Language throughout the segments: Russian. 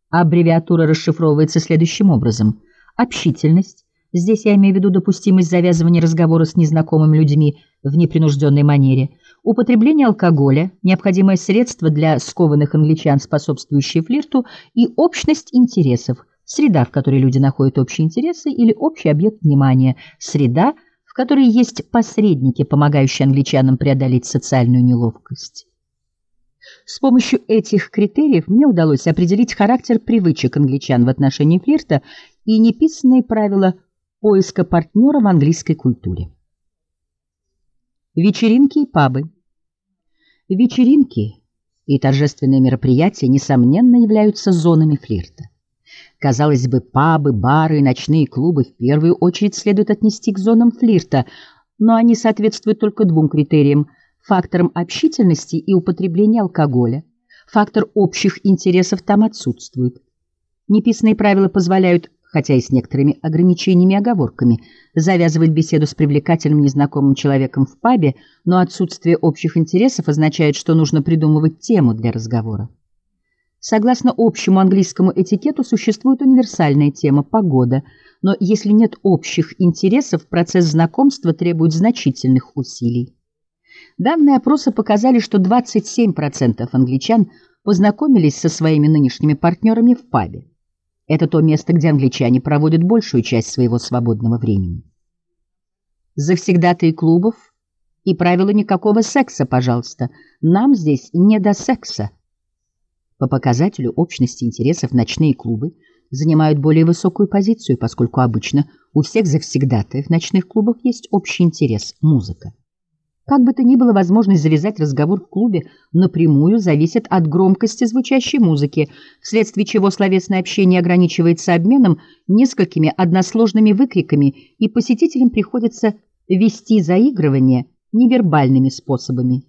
Аббревиатура расшифровывается следующим образом. Общительность. Здесь я имею в виду допустимость завязывания разговора с незнакомыми людьми в непринужденной манере. Употребление алкоголя, необходимое средство для скованных англичан, способствующее флирту, и общность интересов, среда, в которой люди находят общие интересы или общий объект внимания, среда, в которой есть посредники, помогающие англичанам преодолеть социальную неловкость. С помощью этих критериев мне удалось определить характер привычек англичан в отношении флирта и неписанные правила поиска партнера в английской культуре. Вечеринки и пабы. Вечеринки и торжественные мероприятия, несомненно, являются зонами флирта. Казалось бы, пабы, бары и ночные клубы в первую очередь следует отнести к зонам флирта, но они соответствуют только двум критериям – факторам общительности и употребления алкоголя. Фактор общих интересов там отсутствует. Неписанные правила позволяют, хотя и с некоторыми ограничениями и оговорками, завязывать беседу с привлекательным незнакомым человеком в пабе, но отсутствие общих интересов означает, что нужно придумывать тему для разговора. Согласно общему английскому этикету существует универсальная тема «погода», но если нет общих интересов, процесс знакомства требует значительных усилий. Данные опроса показали, что 27% англичан познакомились со своими нынешними партнерами в пабе. Это то место, где англичане проводят большую часть своего свободного времени. Завсегдатаи клубов и правила никакого секса, пожалуйста. Нам здесь не до секса. По показателю общности интересов ночные клубы занимают более высокую позицию, поскольку обычно у всех завсегдатаев ночных клубов есть общий интерес – музыка. Как бы то ни было, возможность завязать разговор в клубе напрямую зависит от громкости звучащей музыки, вследствие чего словесное общение ограничивается обменом несколькими односложными выкриками, и посетителям приходится вести заигрывание невербальными способами.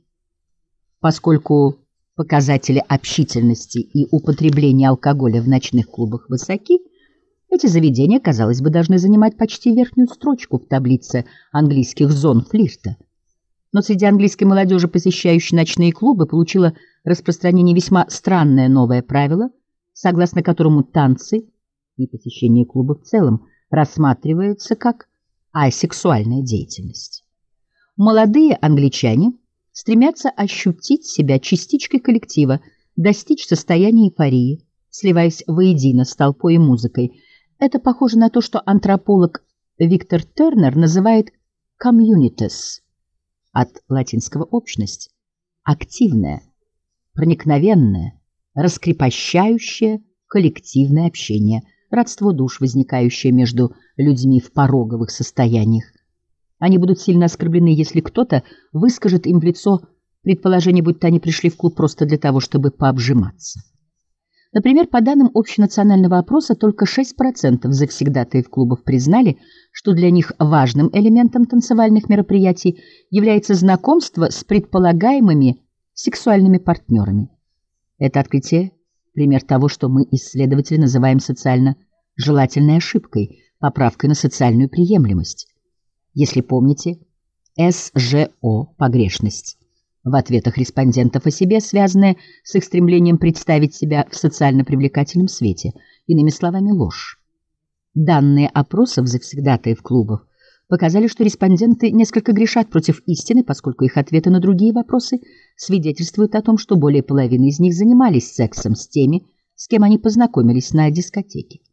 Поскольку показатели общительности и употребления алкоголя в ночных клубах высоки, эти заведения, казалось бы, должны занимать почти верхнюю строчку в таблице английских зон флирта. Но среди английской молодежи, посещающей ночные клубы, получило распространение весьма странное новое правило, согласно которому танцы и посещение клуба в целом рассматриваются как асексуальная деятельность. Молодые англичане стремятся ощутить себя частичкой коллектива, достичь состояния эйфории, сливаясь воедино с толпой и музыкой. Это похоже на то, что антрополог Виктор Тернер называет «communities», от латинского «общность», активное, проникновенное, раскрепощающее коллективное общение, родство душ, возникающее между людьми в пороговых состояниях. Они будут сильно оскорблены, если кто-то выскажет им в лицо предположение, будто они пришли в клуб просто для того, чтобы пообжиматься. Например, по данным общенационального опроса, только 6% завсегдатаев клубов признали, что для них важным элементом танцевальных мероприятий является знакомство с предполагаемыми сексуальными партнерами. Это открытие – пример того, что мы, исследователи, называем социально желательной ошибкой, поправкой на социальную приемлемость. Если помните, СЖО – погрешность. В ответах респондентов о себе, связанные с их стремлением представить себя в социально привлекательном свете, иными словами, ложь. Данные опросов завсегдатаев клубов показали, что респонденты несколько грешат против истины, поскольку их ответы на другие вопросы свидетельствуют о том, что более половины из них занимались сексом с теми, с кем они познакомились на дискотеке.